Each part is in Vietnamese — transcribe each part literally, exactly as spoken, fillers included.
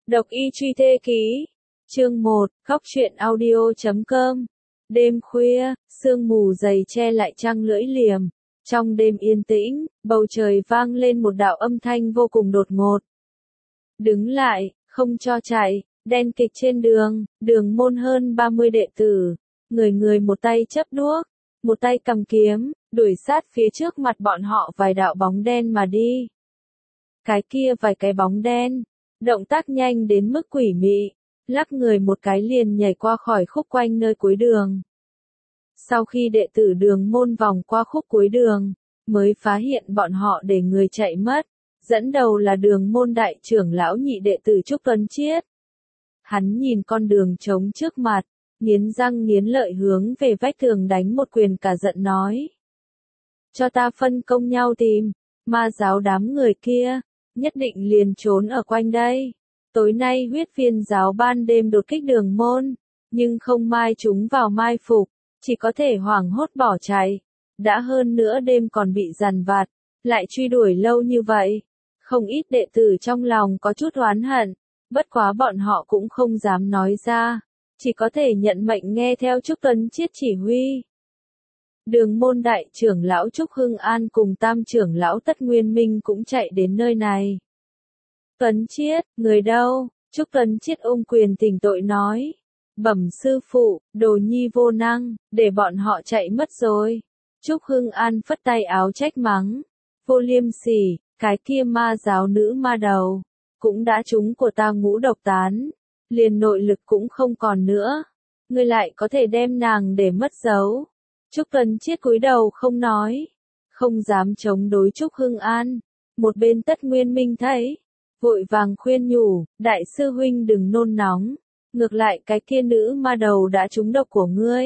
Độc y truy thê ký. Chương một, Góc truyện audio chấm com. Đêm khuya, sương mù dày che lại trăng lưỡi liềm. Trong đêm yên tĩnh, bầu trời vang lên một đạo âm thanh vô cùng đột ngột. Đứng lại, không cho chạy, đen kịch trên đường, đường môn hơn ba mươi đệ tử. Người người một tay chấp đuốc, một tay cầm kiếm, đuổi sát phía trước mặt bọn họ vài đạo bóng đen mà đi. Cái kia vài cái bóng đen, động tác nhanh đến mức quỷ mị, lắc người một cái liền nhảy qua khỏi khúc quanh nơi cuối đường. Sau khi đệ tử đường môn vòng qua khúc cuối đường, mới phá hiện bọn họ để người chạy mất, dẫn đầu là đường môn đại trưởng lão nhị đệ tử Trúc Tuấn Chiết. Hắn nhìn con đường trống trước mặt, nghiến răng nghiến lợi hướng về vách tường đánh một quyền cả giận nói. Cho ta phân công nhau tìm, ma giáo đám người kia, nhất định liền trốn ở quanh đây. Tối nay huyết viên giáo ban đêm đột kích đường môn, nhưng không mai chúng vào mai phục, chỉ có thể hoảng hốt bỏ chạy. Đã hơn nữa đêm còn bị giàn vặt, lại truy đuổi lâu như vậy. Không ít đệ tử trong lòng có chút oán hận, bất quá bọn họ cũng không dám nói ra, chỉ có thể nhận mệnh nghe theo Trúc Tuấn Chiết chỉ huy. Đường môn đại trưởng lão Trúc Hưng An cùng tam trưởng lão Tất Nguyên Minh cũng chạy đến nơi này. Tuấn Chiết, người đâu? Trúc Tuấn Chiết ôm quyền thỉnh tội nói. Bẩm sư phụ, đồ nhi vô năng, để bọn họ chạy mất rồi. Trúc Hưng An phất tay áo trách mắng. Vô liêm sỉ, cái kia ma giáo nữ ma đầu, cũng đã trúng của ta ngũ độc tán, liền nội lực cũng không còn nữa. Ngươi lại có thể đem nàng để mất dấu. Trúc Tuấn Chiết cúi đầu không nói, không dám chống đối Trúc Hưng An. Một bên Tất Nguyên Minh thấy, vội vàng khuyên nhủ, đại sư huynh đừng nôn nóng, ngược lại cái kia nữ ma đầu đã trúng độc của ngươi.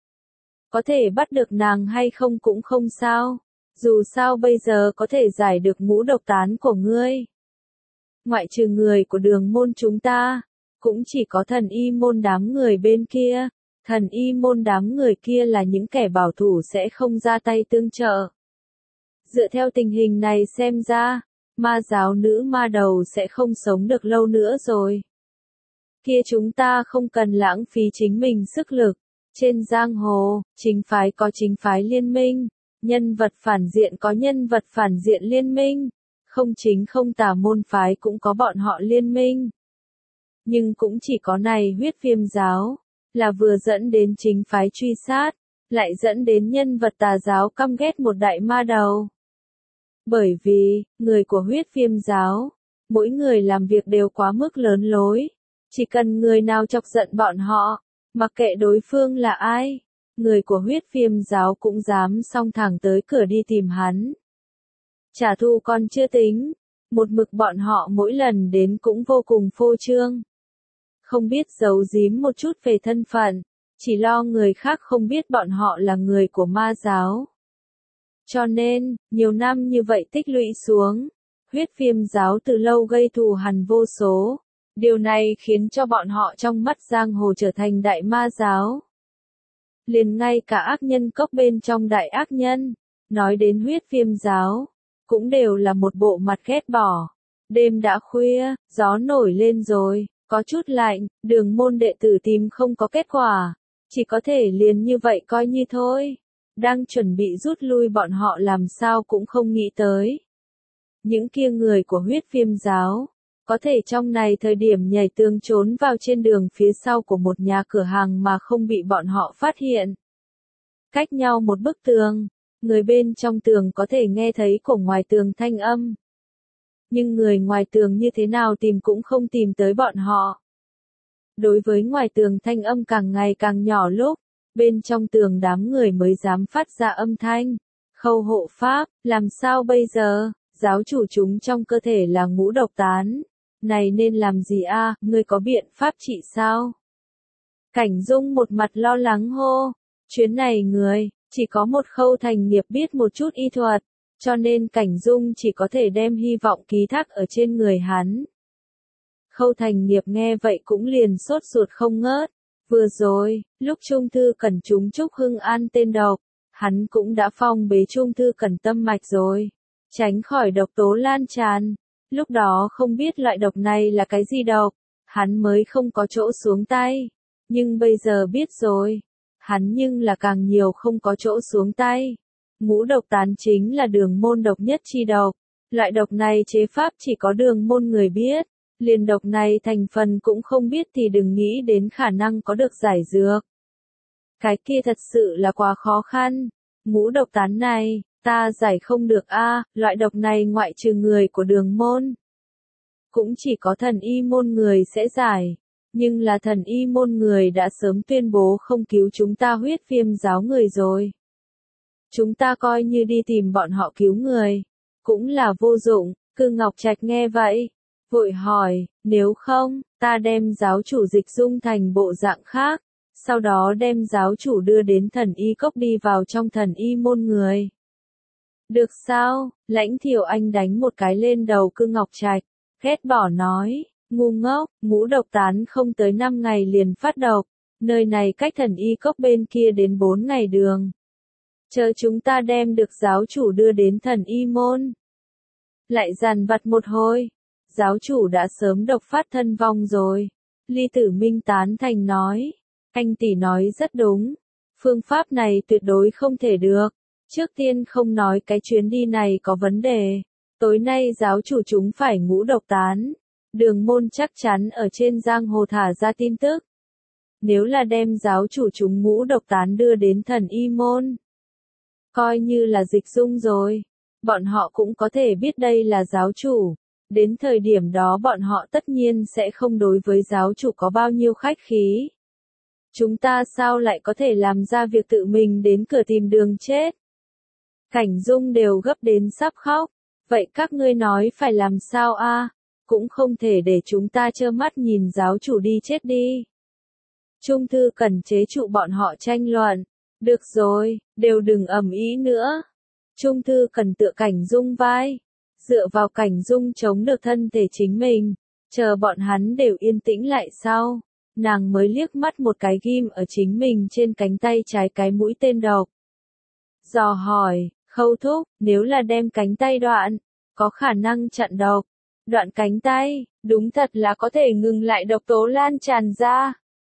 Có thể bắt được nàng hay không cũng không sao, dù sao bây giờ có thể giải được ngũ độc tán của ngươi. Ngoại trừ người của đường môn chúng ta, cũng chỉ có thần y môn đám người bên kia. Thần y môn đám người kia là những kẻ bảo thủ sẽ không ra tay tương trợ. Dựa theo tình hình này xem ra, ma giáo nữ ma đầu sẽ không sống được lâu nữa rồi. Kia chúng ta không cần lãng phí chính mình sức lực. Trên giang hồ, chính phái có chính phái liên minh, nhân vật phản diện có nhân vật phản diện liên minh, không chính không tà môn phái cũng có bọn họ liên minh. Nhưng cũng chỉ có này huyết viêm giáo, là vừa dẫn đến chính phái truy sát, lại dẫn đến nhân vật tà giáo căm ghét một đại ma đầu. Bởi vì, người của huyết viêm giáo, mỗi người làm việc đều quá mức lớn lối, chỉ cần người nào chọc giận bọn họ, mặc kệ đối phương là ai, người của huyết viêm giáo cũng dám xông thẳng tới cửa đi tìm hắn. Trả thù còn chưa tính, một mực bọn họ mỗi lần đến cũng vô cùng phô trương. Không biết giấu giếm một chút về thân phận, chỉ lo người khác không biết bọn họ là người của ma giáo. Cho nên, nhiều năm như vậy tích lũy xuống, huyết viêm giáo từ lâu gây thù hằn vô số. Điều này khiến cho bọn họ trong mắt giang hồ trở thành đại ma giáo. Liền ngay cả ác nhân cốc bên trong đại ác nhân, nói đến huyết viêm giáo, cũng đều là một bộ mặt ghét bỏ. Đêm đã khuya, gió nổi lên rồi. Có chút lạnh, đường môn đệ tử tìm không có kết quả, chỉ có thể liền như vậy coi như thôi. Đang chuẩn bị rút lui bọn họ làm sao cũng không nghĩ tới. Những kia người của huyết viêm giáo, có thể trong này thời điểm nhảy tường trốn vào trên đường phía sau của một nhà cửa hàng mà không bị bọn họ phát hiện. Cách nhau một bức tường, người bên trong tường có thể nghe thấy của ngoài tường thanh âm. Nhưng người ngoài tường như thế nào tìm cũng không tìm tới bọn họ. Đối với ngoài tường thanh âm càng ngày càng nhỏ lúc, bên trong tường đám người mới dám phát ra âm thanh. Khâu hộ pháp, làm sao bây giờ, giáo chủ chúng trong cơ thể là ngũ độc tán. Này nên làm gì a? À? Ngươi có biện pháp trị sao? Cảnh Dung một mặt lo lắng hô. Chuyến này người, chỉ có một Khâu Thành Nghiệp biết một chút y thuật. Cho nên Cảnh Dung chỉ có thể đem hy vọng ký thác ở trên người hắn. Khâu Thành Nghiệp nghe vậy cũng liền sốt ruột không ngớt. Vừa rồi, lúc Trung Thư Cẩn trúng Trúc Hưng An tên độc, hắn cũng đã phong bế Trung Thư Cẩn tâm mạch rồi, tránh khỏi độc tố lan tràn. Lúc đó không biết loại độc này là cái gì độc, hắn mới không có chỗ xuống tay. Nhưng bây giờ biết rồi, hắn nhưng là càng nhiều không có chỗ xuống tay. Ngũ độc tán chính là đường môn độc nhất chi độc. Loại độc này chế pháp chỉ có đường môn người biết. Liền độc này thành phần cũng không biết thì đừng nghĩ đến khả năng có được giải dược. Cái kia thật sự là quá khó khăn. Ngũ độc tán này, ta giải không được a, loại độc này ngoại trừ người của đường môn. Cũng chỉ có thần y môn người sẽ giải. Nhưng là thần y môn người đã sớm tuyên bố không cứu chúng ta huyết viêm giáo người rồi. Chúng ta coi như đi tìm bọn họ cứu người. Cũng là vô dụng, Cư Ngọc Trạch nghe vậy. Vội hỏi, nếu không, ta đem giáo chủ dịch dung thành bộ dạng khác. Sau đó đem giáo chủ đưa đến thần y cốc đi vào trong thần y môn người. Được sao? Lãnh Thiệu Anh đánh một cái lên đầu Cư Ngọc Trạch. Ghét bỏ nói, ngu ngốc, ngũ độc tán không tới năm ngày liền phát độc. Nơi này cách thần y cốc bên kia đến bốn ngày đường. Chờ chúng ta đem được giáo chủ đưa đến thần y môn. Lại dằn vặt một hồi. Giáo chủ đã sớm độc phát thân vong rồi. Ly Tử Minh tán thành nói. Anh tỷ nói rất đúng. Phương pháp này tuyệt đối không thể được. Trước tiên không nói cái chuyến đi này có vấn đề. Tối nay giáo chủ chúng phải ngũ độc tán. Đường môn chắc chắn ở trên giang hồ thả ra tin tức. Nếu là đem giáo chủ chúng ngũ độc tán đưa đến thần y môn. Coi như là dịch dung rồi. Bọn họ cũng có thể biết đây là giáo chủ. Đến thời điểm đó bọn họ tất nhiên sẽ không đối với giáo chủ có bao nhiêu khách khí. Chúng ta sao lại có thể làm ra việc tự mình đến cửa tìm đường chết? Cảnh Dung đều gấp đến sắp khóc. Vậy các ngươi nói phải làm sao a? Cũng không thể để chúng ta trơ mắt nhìn giáo chủ đi chết đi. Trung Thư cần chế trụ bọn họ tranh luận. Được rồi, đều đừng ầm ĩ nữa. Trung Thư cần tựa Cảnh Dung vai. Dựa vào Cảnh Dung chống được thân thể chính mình. Chờ bọn hắn đều yên tĩnh lại sau. Nàng mới liếc mắt một cái ghim ở chính mình trên cánh tay trái cái mũi tên độc. Dò hỏi, Khâu thúc, nếu là đem cánh tay đoạn, có khả năng chặn độc. Đoạn cánh tay, đúng thật là có thể ngừng lại độc tố lan tràn ra.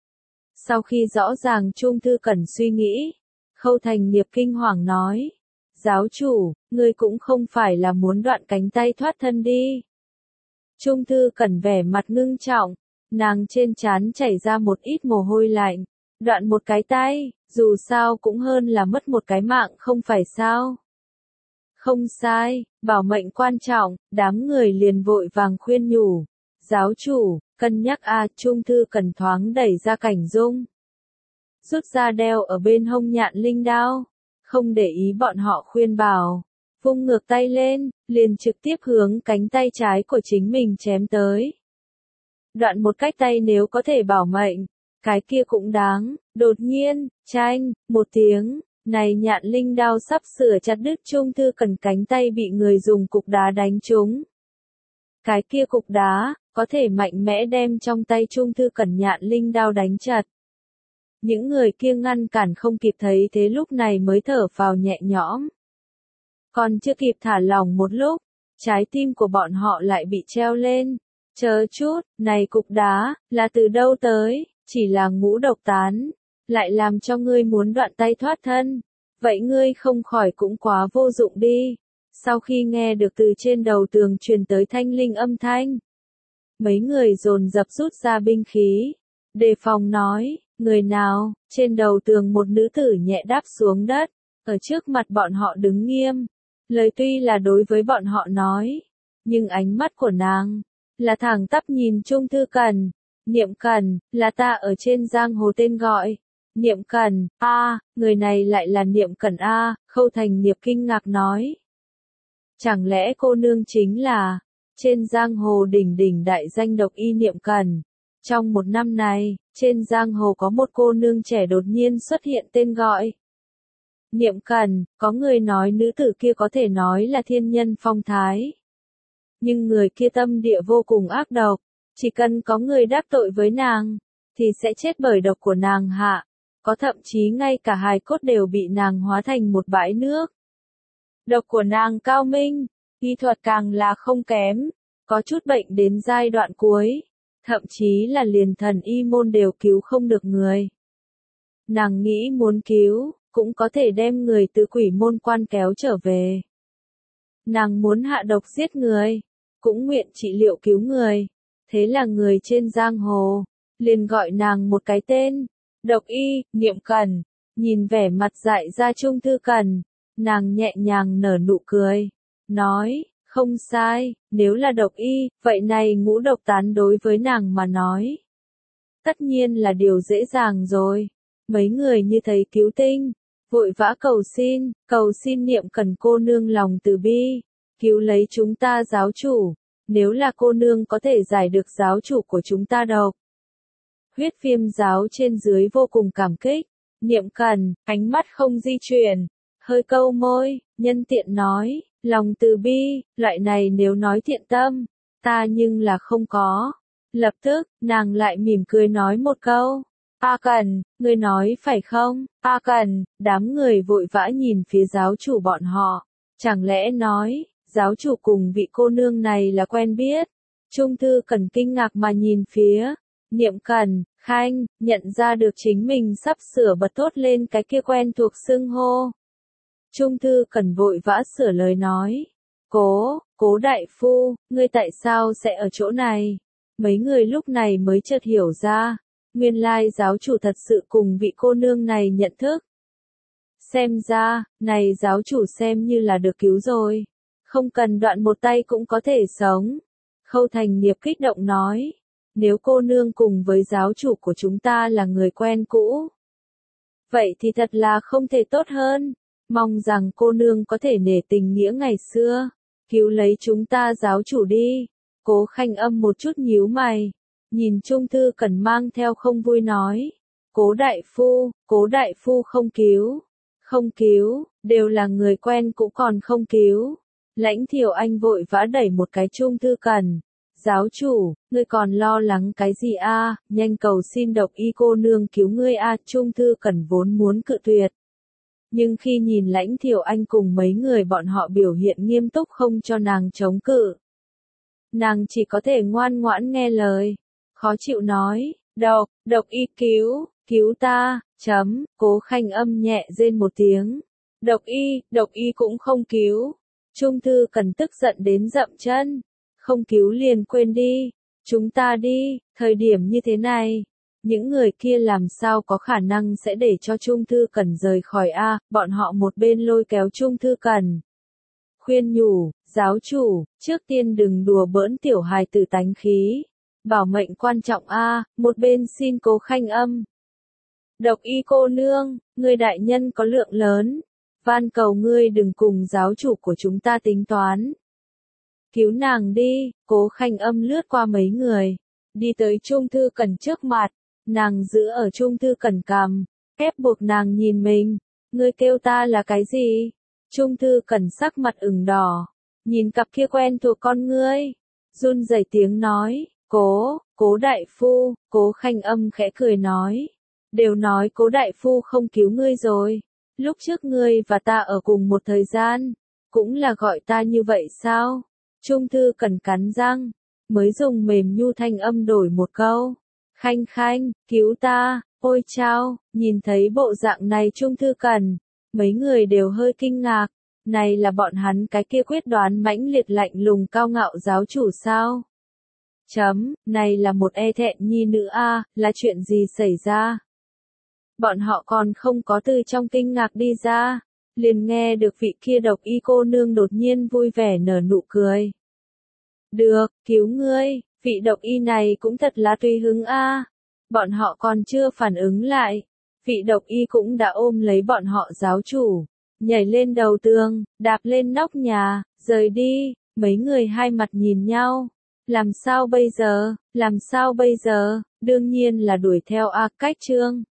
Sau khi rõ ràng Trung Thư Cẩn suy nghĩ, Khâu Thành Nghiệp kinh hoàng nói. Giáo chủ, ngươi cũng không phải là muốn đoạn cánh tay thoát thân đi. Trung Thư Cẩn vẻ mặt ngưng trọng, nàng trên trán chảy ra một ít mồ hôi lạnh. Đoạn một cái tay, dù sao cũng hơn là mất một cái mạng không phải sao. Không sai, bảo mệnh quan trọng, đám người liền vội vàng khuyên nhủ. Giáo chủ, cân nhắc a, Trung Thư Cần thoáng đẩy ra Cảnh Dung. Rút ra đeo ở bên hông nhạn linh đao. Không để ý bọn họ khuyên bảo. Vung ngược tay lên, liền trực tiếp hướng cánh tay trái của chính mình chém tới. Đoạn một cách tay nếu có thể bảo mệnh, cái kia cũng đáng. Đột nhiên, chanh, một tiếng, này nhạn linh đao sắp sửa chặt đứt Trung Thư Cần cánh tay bị người dùng cục đá đánh trúng. Cái kia cục đá, có thể mạnh mẽ đem trong tay Trung Thư Cần nhạn linh đao đánh chặt. Những người kia ngăn cản không kịp thấy thế lúc này mới thở phào nhẹ nhõm. Còn chưa kịp thả lỏng một lúc, trái tim của bọn họ lại bị treo lên. Chờ chút, này cục đá, là từ đâu tới, chỉ là ngũ độc tán, lại làm cho ngươi muốn đoạn tay thoát thân. Vậy ngươi không khỏi cũng quá vô dụng đi. Sau khi nghe được từ trên đầu tường truyền tới thanh linh âm thanh, mấy người dồn dập rút ra binh khí, đề phòng nói, người nào, trên đầu tường một nữ tử nhẹ đáp xuống đất, ở trước mặt bọn họ đứng nghiêm. Lời tuy là đối với bọn họ nói, nhưng ánh mắt của nàng là thẳng tắp nhìn Trung Thư Cần. Niệm Cần, là ta ở trên giang hồ tên gọi. Niệm Cần, a, người này lại là Niệm Cần a, Khâu Thành Nghiệp kinh ngạc nói. Chẳng lẽ cô nương chính là, trên giang hồ đỉnh đỉnh đại danh độc y Niệm Cần. Trong một năm này, trên giang hồ có một cô nương trẻ đột nhiên xuất hiện tên gọi. Niệm Cần, có người nói nữ tử kia có thể nói là thiên nhân phong thái. Nhưng người kia tâm địa vô cùng ác độc, chỉ cần có người đáp tội với nàng, thì sẽ chết bởi độc của nàng hạ. Có thậm chí ngay cả hài cốt đều bị nàng hóa thành một bãi nước. Độc của nàng cao minh, y thuật càng là không kém, có chút bệnh đến giai đoạn cuối. thậm chí là liền thần y môn đều cứu không được người. Nàng nghĩ muốn cứu, cũng có thể đem người từ quỷ môn quan kéo trở về. Nàng muốn hạ độc giết người, cũng nguyện trị liệu cứu người. Thế là người trên giang hồ, liền gọi nàng một cái tên, Độc Y, Niệm Cần. Nhìn vẻ mặt dại ra Trung Thư Cần, nàng nhẹ nhàng nở nụ cười, nói, không sai, nếu là độc y, vậy này ngũ độc tán đối với nàng mà nói. Tất nhiên là điều dễ dàng rồi. Mấy người như thấy cứu tinh, vội vã cầu xin, cầu xin Niệm Cần cô nương lòng từ bi, cứu lấy chúng ta giáo chủ, nếu là cô nương có thể giải được giáo chủ của chúng ta độc. Huyết Viêm giáo trên dưới vô cùng cảm kích, Niệm Cần, ánh mắt không di chuyển, hơi câu môi, nhân tiện nói, lòng từ bi, loại này nếu nói thiện tâm, ta nhưng là không có. Lập tức, nàng lại mỉm cười nói một câu, A Cần, ngươi nói phải không? A Cần, đám người vội vã nhìn phía giáo chủ bọn họ, chẳng lẽ nói, giáo chủ cùng vị cô nương này là quen biết? Trung Thư Cần kinh ngạc mà nhìn phía Niệm Cần, Khanh, nhận ra được chính mình sắp sửa bật thốt lên cái kia quen thuộc xưng hô. Trung Thư Cần vội vã sửa lời nói, cố, cố đại phu, ngươi tại sao sẽ ở chỗ này? Mấy người lúc này mới chợt hiểu ra, nguyên lai giáo chủ thật sự cùng vị cô nương này nhận thức. Xem ra, này giáo chủ xem như là được cứu rồi, không cần đoạn một tay cũng có thể sống. Khâu Thành Nghiệp kích động nói, nếu cô nương cùng với giáo chủ của chúng ta là người quen cũ, vậy thì thật là không thể tốt hơn, mong rằng cô nương có thể nể tình nghĩa ngày xưa, cứu lấy chúng ta giáo chủ đi. Cố Khanh Âm một chút nhíu mày, nhìn Trung Thư Cần mang theo không vui nói, Cố đại phu, Cố đại phu không cứu, không cứu, đều là người quen cũ còn không cứu. Lãnh Thiểu Anh vội vã đẩy một cái Trung Thư Cần, giáo chủ, ngươi còn lo lắng cái gì a? À? Nhanh cầu xin Độc Y cô nương cứu ngươi a. À? Trung Thư Cần vốn muốn cự tuyệt, nhưng khi nhìn Lãnh Thiểu Anh cùng mấy người bọn họ biểu hiện nghiêm túc không cho nàng chống cự, nàng chỉ có thể ngoan ngoãn nghe lời, khó chịu nói, Độc, Độc Y cứu, cứu ta, chấm, Cố Khanh Âm nhẹ rên một tiếng, Độc Y, Độc Y cũng không cứu. Trung Thư Cần tức giận đến dậm chân, không cứu liền quên đi, chúng ta đi, thời điểm như thế này, những người kia làm sao có khả năng sẽ để cho Trung Thư Cần rời khỏi a? Bọn họ một bên lôi kéo Trung Thư Cần, khuyên nhủ, giáo chủ, trước tiên đừng đùa bỡn tiểu hài tử tánh khí, bảo mệnh quan trọng a. Một bên xin Cố Khanh Âm, Độc Y cô nương, ngươi đại nhân có lượng lớn, van cầu ngươi đừng cùng giáo chủ của chúng ta tính toán, cứu nàng đi. Cố Khanh Âm lướt qua mấy người, đi tới Trung Thư Cần trước mặt, nàng giữ ở Trung Thư Cần cằm, ép buộc nàng nhìn mình, ngươi kêu ta là cái gì? Trung Thư Cần sắc mặt ửng đỏ, nhìn cặp kia quen thuộc con ngươi, run rẩy tiếng nói, cố, Cố đại phu. Cố Khanh Âm khẽ cười nói, đều nói Cố đại phu không cứu ngươi rồi, lúc trước ngươi và ta ở cùng một thời gian, cũng là gọi ta như vậy sao? Trung Thư Cần cắn răng, mới dùng mềm nhu thanh âm đổi một câu, Khanh Khanh, cứu ta. Ôi chao, nhìn thấy bộ dạng này Trung Thư Cần, mấy người đều hơi kinh ngạc, này là bọn hắn cái kia quyết đoán mãnh liệt lạnh lùng cao ngạo giáo chủ sao? Chấm, này là một e thẹn nhi nữ a, à, là chuyện gì xảy ra? Bọn họ còn không có từ trong kinh ngạc đi ra, liền nghe được vị kia Độc Y cô nương đột nhiên vui vẻ nở nụ cười. Được, cứu ngươi, vị Độc Y này cũng thật là tùy hứng a. À. Bọn họ còn chưa phản ứng lại, vị Độc Y cũng đã ôm lấy bọn họ giáo chủ, nhảy lên đầu tường, đạp lên nóc nhà, rời đi. Mấy người hai mặt nhìn nhau, làm sao bây giờ, làm sao bây giờ, đương nhiên là đuổi theo a. Cách chương